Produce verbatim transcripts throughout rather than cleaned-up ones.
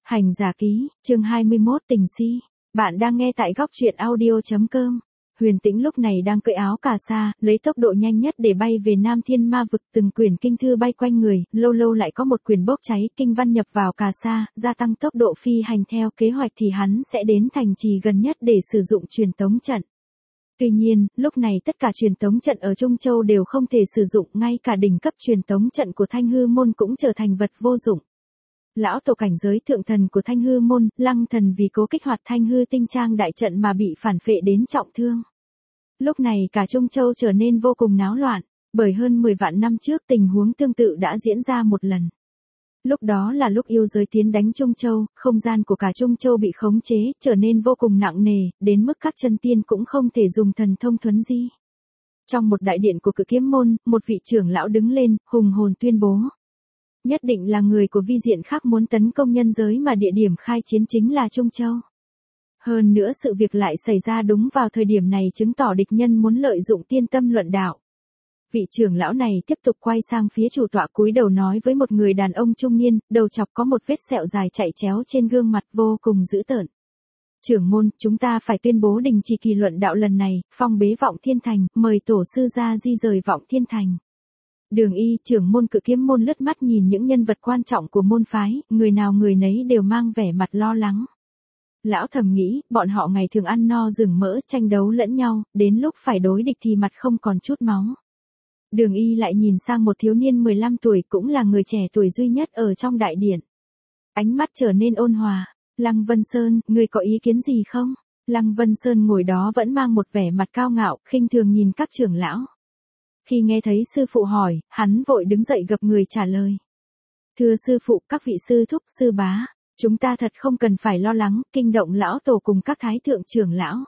Hành giả ký, chương hai mươi mốt tình si. Bạn đang nghe tại góc truyện audio chấm com. Huyền Tĩnh lúc này đang cởi áo cà sa, lấy tốc độ nhanh nhất để bay về Nam Thiên Ma vực, từng quyển kinh thư bay quanh người, lâu lâu lại có một quyển bốc cháy, kinh văn nhập vào cà sa, gia tăng tốc độ phi hành theo kế hoạch thì hắn sẽ đến thành trì gần nhất để sử dụng truyền tống trận. Tuy nhiên, lúc này tất cả truyền tống trận ở Trung Châu đều không thể sử dụng, ngay cả đỉnh cấp truyền tống trận của Thanh Hư Môn cũng trở thành vật vô dụng. Lão tổ cảnh giới thượng thần của Thanh Hư Môn, Lăng Thần vì cố kích hoạt Thanh Hư tinh trang đại trận mà bị phản phệ đến trọng thương. Lúc này cả Trung Châu trở nên vô cùng náo loạn, bởi hơn mười vạn năm trước tình huống tương tự đã diễn ra một lần. Lúc đó là lúc yêu giới tiến đánh Trung Châu, không gian của cả Trung Châu bị khống chế, trở nên vô cùng nặng nề, đến mức các chân tiên cũng không thể dùng thần thông thuấn di. Trong một đại điện của Cự Kiếm Môn, một vị trưởng lão đứng lên, hùng hồn tuyên bố. Nhất định là người của vi diện khác muốn tấn công nhân giới mà địa điểm khai chiến chính là Trung Châu. Hơn nữa sự việc lại xảy ra đúng vào thời điểm này chứng tỏ địch nhân muốn lợi dụng tiên tâm luận đạo. Vị trưởng lão này tiếp tục quay sang phía chủ tọa cúi đầu nói với một người đàn ông trung niên, đầu chọc có một vết sẹo dài chạy chéo trên gương mặt vô cùng dữ tợn. Trưởng môn, chúng ta phải tuyên bố đình chỉ kỳ luận đạo lần này, phong bế Vọng Thiên Thành, mời tổ sư ra di rời Vọng Thiên Thành. Đường Y, trưởng môn Cự Kiếm Môn lướt mắt nhìn những nhân vật quan trọng của môn phái, người nào người nấy đều mang vẻ mặt lo lắng. Lão thầm nghĩ, bọn họ ngày thường ăn no rừng mỡ, tranh đấu lẫn nhau, đến lúc phải đối địch thì mặt không còn chút máu. Đường Y lại nhìn sang một thiếu niên mười lăm tuổi, cũng là người trẻ tuổi duy nhất ở trong đại điện. Ánh mắt trở nên ôn hòa. Lăng Vân Sơn, ngươi có ý kiến gì không? Lăng Vân Sơn ngồi đó vẫn mang một vẻ mặt cao ngạo, khinh thường nhìn các trưởng lão. Khi nghe thấy sư phụ hỏi, hắn vội đứng dậy gập người trả lời. Thưa sư phụ, các vị sư thúc, sư bá, chúng ta thật không cần phải lo lắng, kinh động lão tổ cùng các thái thượng trưởng lão.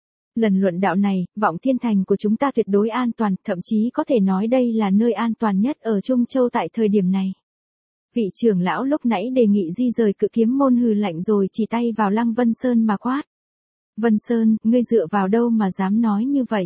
Lần luận đạo này, Vọng Thiên Thành của chúng ta tuyệt đối an toàn, thậm chí có thể nói đây là nơi an toàn nhất ở Trung Châu tại thời điểm này. Vị trưởng lão lúc nãy đề nghị di rời Cự Kiếm Môn hừ lạnh rồi chỉ tay vào Lăng Vân Sơn mà quát. Vân Sơn, ngươi dựa vào đâu mà dám nói như vậy?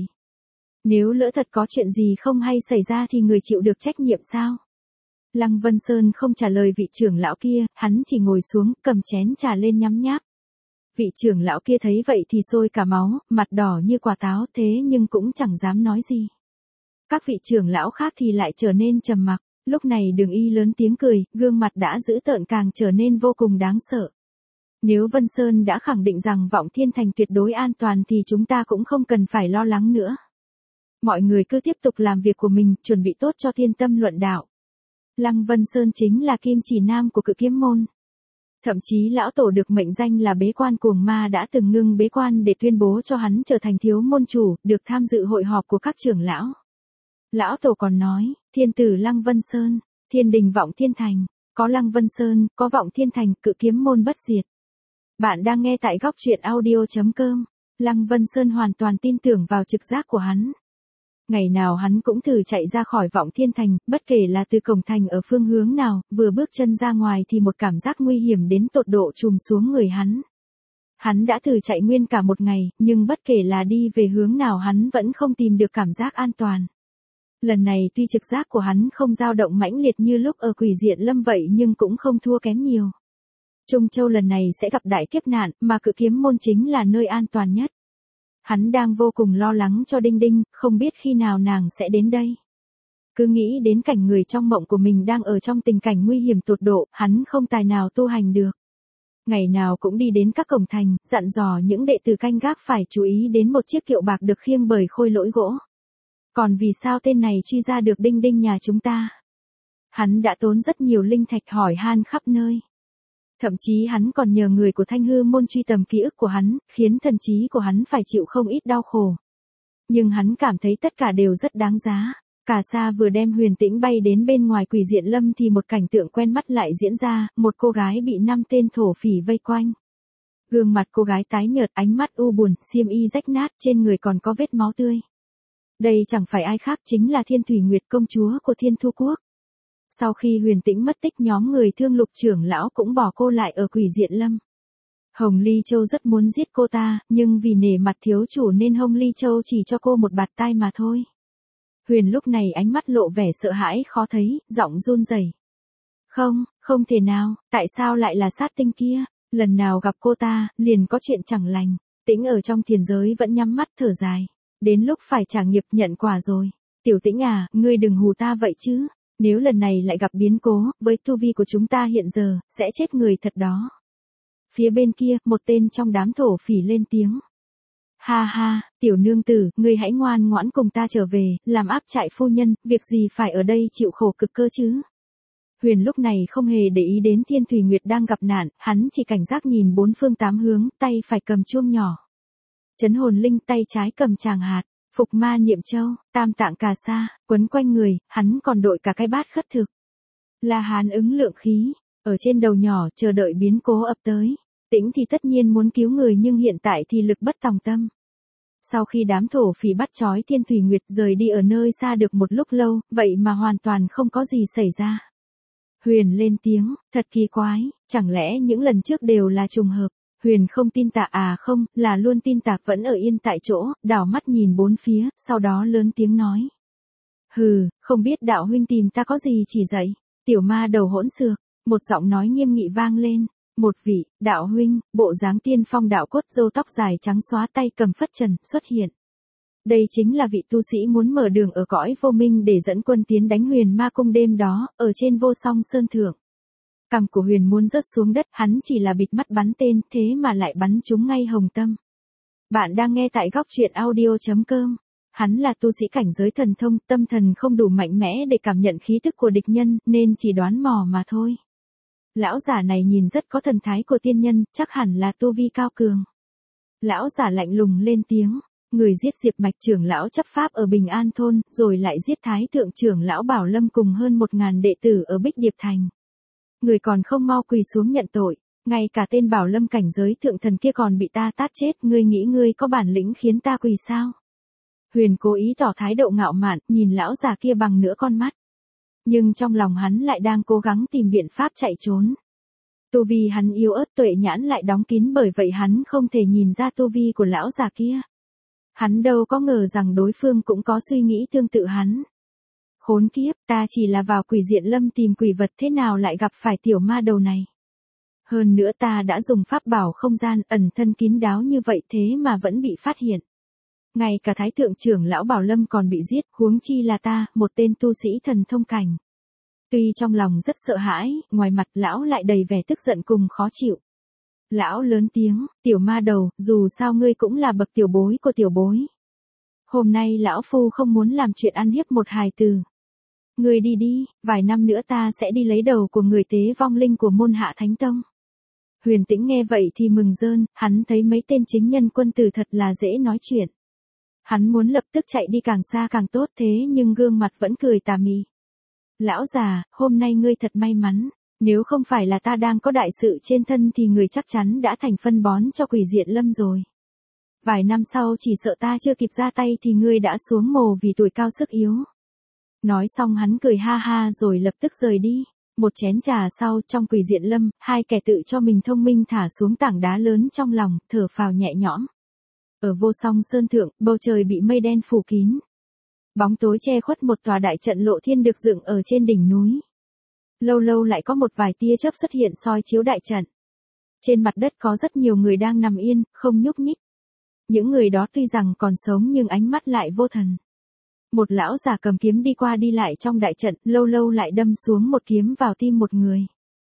Nếu lỡ thật có chuyện gì không hay xảy ra thì người chịu được trách nhiệm sao? Lăng Vân Sơn không trả lời vị trưởng lão kia, hắn chỉ ngồi xuống, cầm chén trà lên nhắm nháp. Vị trưởng lão kia thấy vậy thì sôi cả máu, mặt đỏ như quả táo, thế nhưng cũng chẳng dám nói gì. Các vị trưởng lão khác thì lại trở nên trầm mặc, lúc này Đường Y lớn tiếng cười, gương mặt đã dữ tợn càng trở nên vô cùng đáng sợ. Nếu Vân Sơn đã khẳng định rằng Vọng Thiên Thành tuyệt đối an toàn thì chúng ta cũng không cần phải lo lắng nữa. Mọi người cứ tiếp tục làm việc của mình, chuẩn bị tốt cho thiên tâm luận đạo. Lăng Vân Sơn chính là kim chỉ nam của Cự Kiếm Môn. Thậm chí lão tổ được mệnh danh là bế quan cuồng ma đã từng ngưng bế quan để tuyên bố cho hắn trở thành thiếu môn chủ, được tham dự hội họp của các trưởng lão. Lão tổ còn nói, thiên tử Lăng Vân Sơn, thiên đình Vọng Thiên Thành, có Lăng Vân Sơn, có Vọng Thiên Thành, Cự Kiếm Môn bất diệt. Bạn đang nghe tại góc truyện audio chấm com. Lăng Vân Sơn hoàn toàn tin tưởng vào trực giác của hắn. Ngày nào hắn cũng thử chạy ra khỏi Vọng Thiên Thành, bất kể là từ cổng thành ở phương hướng nào, vừa bước chân ra ngoài thì một cảm giác nguy hiểm đến tột độ trùm xuống người hắn. Hắn đã thử chạy nguyên cả một ngày, nhưng bất kể là đi về hướng nào hắn vẫn không tìm được cảm giác an toàn. Lần này tuy trực giác của hắn không dao động mãnh liệt như lúc ở Quỷ Diện Lâm vậy nhưng cũng không thua kém nhiều. Trung Châu lần này sẽ gặp đại kiếp nạn, mà Cự Kiếm Môn chính là nơi an toàn nhất. Hắn đang vô cùng lo lắng cho Đinh Đinh, không biết khi nào nàng sẽ đến đây. Cứ nghĩ đến cảnh người trong mộng của mình đang ở trong tình cảnh nguy hiểm tột độ, hắn không tài nào tu hành được. Ngày nào cũng đi đến các cổng thành, dặn dò những đệ tử canh gác phải chú ý đến một chiếc kiệu bạc được khiêng bởi khôi lỗi gỗ. Còn vì sao tên này truy ra được Đinh Đinh nhà chúng ta? Hắn đã tốn rất nhiều linh thạch hỏi han khắp nơi. Thậm chí hắn còn nhờ người của Thanh Hư Môn truy tầm ký ức của hắn, khiến thần trí của hắn phải chịu không ít đau khổ. Nhưng hắn cảm thấy tất cả đều rất đáng giá. Cà sa vừa đem Huyền Tĩnh bay đến bên ngoài Quỷ Diện Lâm thì một cảnh tượng quen mắt lại diễn ra, một cô gái bị năm tên thổ phỉ vây quanh. Gương mặt cô gái tái nhợt, ánh mắt u buồn, xiêm y rách nát, trên người còn có vết máu tươi. Đây chẳng phải ai khác chính là Thiên Thủy Nguyệt công chúa của Thiên Thu Quốc. Sau khi Huyền Tĩnh mất tích nhóm người Thương Lục trưởng lão cũng bỏ cô lại ở Quỷ Diện Lâm. Hồng Ly Châu rất muốn giết cô ta, nhưng vì nể mặt thiếu chủ nên Hồng Ly Châu chỉ cho cô một bạt tai mà thôi. Huyền lúc này ánh mắt lộ vẻ sợ hãi khó thấy, giọng run rẩy. Không, Không thể nào, tại sao lại là sát tinh kia? Lần nào gặp cô ta, liền có chuyện chẳng lành. Tĩnh ở trong thiền giới vẫn nhắm mắt thở dài. Đến lúc phải trả nghiệp nhận quả rồi. Tiểu Tĩnh à, ngươi đừng hù ta vậy chứ. Nếu lần này lại gặp biến cố, với tu vi của chúng ta hiện giờ, sẽ chết người thật đó. Phía bên kia, một tên trong đám thổ phỉ lên tiếng. Ha ha, tiểu nương tử, ngươi hãy ngoan ngoãn cùng ta trở về, làm áp trại phu nhân, việc gì phải ở đây chịu khổ cực cơ chứ. Huyền lúc này không hề để ý đến Thiên Thùy Nguyệt đang gặp nạn, hắn chỉ cảnh giác nhìn bốn phương tám hướng, tay phải cầm chuông nhỏ. Chấn hồn linh tay trái cầm tràng hạt, phục ma niệm châu, tam tạng cà sa, quấn quanh người, hắn còn đội cả cái bát khất thực. La Hán ứng lượng khí, ở trên đầu nhỏ chờ đợi biến cố ập tới. Tĩnh thì tất nhiên muốn cứu người nhưng hiện tại thì lực bất tòng tâm. Sau khi đám thổ phỉ bắt trói Thiên Thùy Nguyệt rời đi ở nơi xa được một lúc lâu, vậy mà hoàn toàn không có gì xảy ra. Huyền lên tiếng, thật kỳ quái, chẳng lẽ những lần trước đều là trùng hợp. Huyền không tin tà à không, là luôn tin tà vẫn ở yên tại chỗ, đảo mắt nhìn bốn phía, sau đó lớn tiếng nói. Hừ, không biết đạo huynh tìm ta có gì chỉ dạy. Tiểu ma đầu hỗn xược, một giọng nói nghiêm nghị vang lên. Một vị, đạo huynh, bộ dáng tiên phong đạo cốt râu tóc dài trắng xóa tay cầm phất trần, xuất hiện. Đây chính là vị tu sĩ muốn mở đường ở cõi vô minh để dẫn quân tiến đánh Huyền Ma Cung đêm đó, ở trên Vô Song Sơn Thượng. Cằm của Huyền muốn rớt xuống đất, hắn chỉ là bịt mắt bắn tên, thế mà lại bắn trúng ngay hồng tâm. Bạn đang nghe tại góc truyện audio chấm com. Hắn là tu sĩ cảnh giới thần thông, tâm thần không đủ mạnh mẽ để cảm nhận khí tức của địch nhân, nên chỉ đoán mò mà thôi. Lão giả này nhìn rất có thần thái của tiên nhân, chắc hẳn là tu vi cao cường. Lão giả lạnh lùng lên tiếng, người giết Diệp Mạch trưởng lão chấp pháp ở Bình An thôn, rồi lại giết Thái thượng trưởng lão Bảo Lâm cùng hơn một ngàn đệ tử ở Bích Điệp thành. Người còn không mau quỳ xuống nhận tội, ngay cả tên Bảo Lâm cảnh giới thượng thần kia còn bị ta tát chết, ngươi nghĩ ngươi có bản lĩnh khiến ta quỳ sao? Huyền cố ý tỏ thái độ ngạo mạn, nhìn lão già kia bằng nửa con mắt. Nhưng trong lòng hắn lại đang cố gắng tìm biện pháp chạy trốn. Tu vi hắn yếu ớt tuệ nhãn lại đóng kín, bởi vậy hắn không thể nhìn ra tu vi của lão già kia. Hắn đâu có ngờ rằng đối phương cũng có suy nghĩ tương tự hắn. Khốn kiếp, ta chỉ là vào Quỷ Diện Lâm tìm quỷ vật, thế nào lại gặp phải tiểu ma đầu này. Hơn nữa ta đã dùng pháp bảo không gian ẩn thân kín đáo như vậy thế mà vẫn bị phát hiện. Ngay cả Thái thượng trưởng lão Bảo Lâm còn bị giết, huống chi là ta, một tên tu sĩ thần thông cảnh. Tuy trong lòng rất sợ hãi, ngoài mặt lão lại đầy vẻ tức giận cùng khó chịu. Lão lớn tiếng, tiểu ma đầu, dù sao ngươi cũng là bậc tiểu bối của tiểu bối. Hôm nay lão phu không muốn làm chuyện ăn hiếp một hài tử. Ngươi đi đi, vài năm nữa ta sẽ đi lấy đầu của người tế vong linh của môn Hạ Thánh Tông. Huyền Tĩnh nghe vậy thì mừng rơn, hắn thấy mấy tên chính nhân quân tử thật là dễ nói chuyện. Hắn muốn lập tức chạy đi càng xa càng tốt, thế nhưng gương mặt vẫn cười tà mị. Lão già, hôm nay ngươi thật may mắn, nếu không phải là ta đang có đại sự trên thân thì người chắc chắn đã thành phân bón cho Quỷ Diện Lâm rồi. Vài năm sau chỉ sợ ta chưa kịp ra tay thì ngươi đã xuống mồ vì tuổi cao sức yếu. Nói xong hắn cười ha ha rồi lập tức rời đi. Một chén trà sau, trong Quỷ Diện Lâm, hai kẻ tự cho mình thông minh thả xuống tảng đá lớn trong lòng, thở phào nhẹ nhõm. Ở Vô Song Sơn Thượng, bầu trời bị mây đen phủ kín. Bóng tối che khuất một tòa đại trận lộ thiên được dựng ở trên đỉnh núi. Lâu lâu lại có một vài tia chớp xuất hiện soi chiếu đại trận. Trên mặt đất có rất nhiều người đang nằm yên, không nhúc nhích. Những người đó tuy rằng còn sống nhưng ánh mắt lại vô thần. Một lão già cầm kiếm đi qua đi lại trong đại trận, lâu lâu lại đâm xuống một kiếm vào tim một người.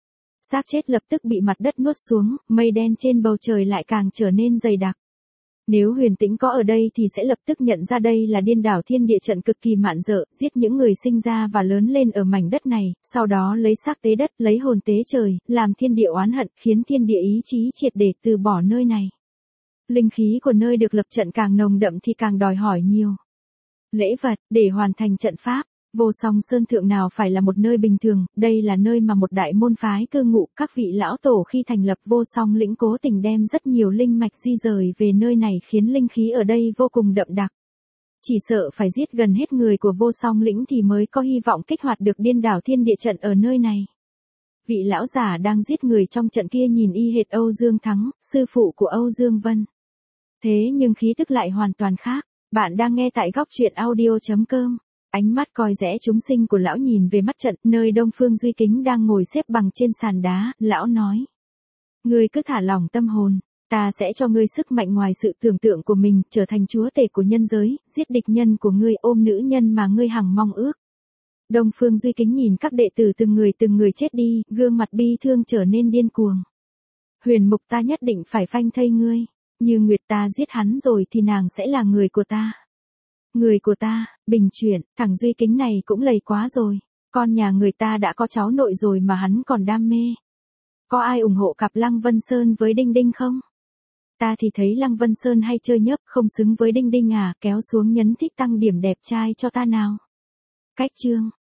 Xác chết lập tức bị mặt đất nuốt xuống, mây đen trên bầu trời lại càng trở nên dày đặc. Nếu Huyền Tĩnh có ở đây thì sẽ lập tức nhận ra đây là điên đảo thiên địa trận cực kỳ mạn dợ, giết những người sinh ra và lớn lên ở mảnh đất này, sau đó lấy xác tế đất, lấy hồn tế trời, làm thiên địa oán hận, khiến thiên địa ý chí triệt để từ bỏ nơi này. Linh khí của nơi được lập trận càng nồng đậm thì càng đòi hỏi nhiều lễ vật để hoàn thành trận pháp. Vô Song Sơn Thượng nào phải là một nơi bình thường, đây là nơi mà một đại môn phái cư ngụ, các vị lão tổ khi thành lập Vô Song lĩnh cố tình đem rất nhiều linh mạch di rời về nơi này khiến linh khí ở đây vô cùng đậm đặc. Chỉ sợ phải giết gần hết người của Vô Song lĩnh thì mới có hy vọng kích hoạt được điên đảo thiên địa trận ở nơi này. Vị lão giả đang giết người trong trận kia nhìn y hệt Âu Dương Thắng, sư phụ của Âu Dương Vân. Thế nhưng khí tức lại hoàn toàn khác. Bạn đang nghe tại góc truyện audio chấm com. Ánh mắt coi rẽ chúng sinh của lão nhìn về mắt trận, nơi Đông Phương Duy Kính đang ngồi xếp bằng trên sàn đá, lão nói. Ngươi cứ thả lỏng tâm hồn, ta sẽ cho ngươi sức mạnh ngoài sự tưởng tượng của mình, trở thành chúa tể của nhân giới, giết địch nhân của ngươi, ôm nữ nhân mà ngươi hằng mong ước. Đông Phương Duy Kính nhìn các đệ tử từng người từng người chết đi, gương mặt bi thương trở nên điên cuồng. Huyền Mục, ta nhất định phải phanh thây ngươi, Như Nguyệt ta giết hắn rồi thì nàng sẽ là người của ta. Người của ta, Bình chuyển, thằng Duy Kính này cũng lầy quá rồi, con nhà người ta đã có cháu nội rồi mà hắn còn đam mê. Có ai ủng hộ cặp Lăng Vân Sơn với Đinh Đinh không? Ta thì thấy Lăng Vân Sơn hay chơi nhấp, không xứng với Đinh Đinh à, kéo xuống nhấn thích tăng điểm đẹp trai cho ta nào. Cách chương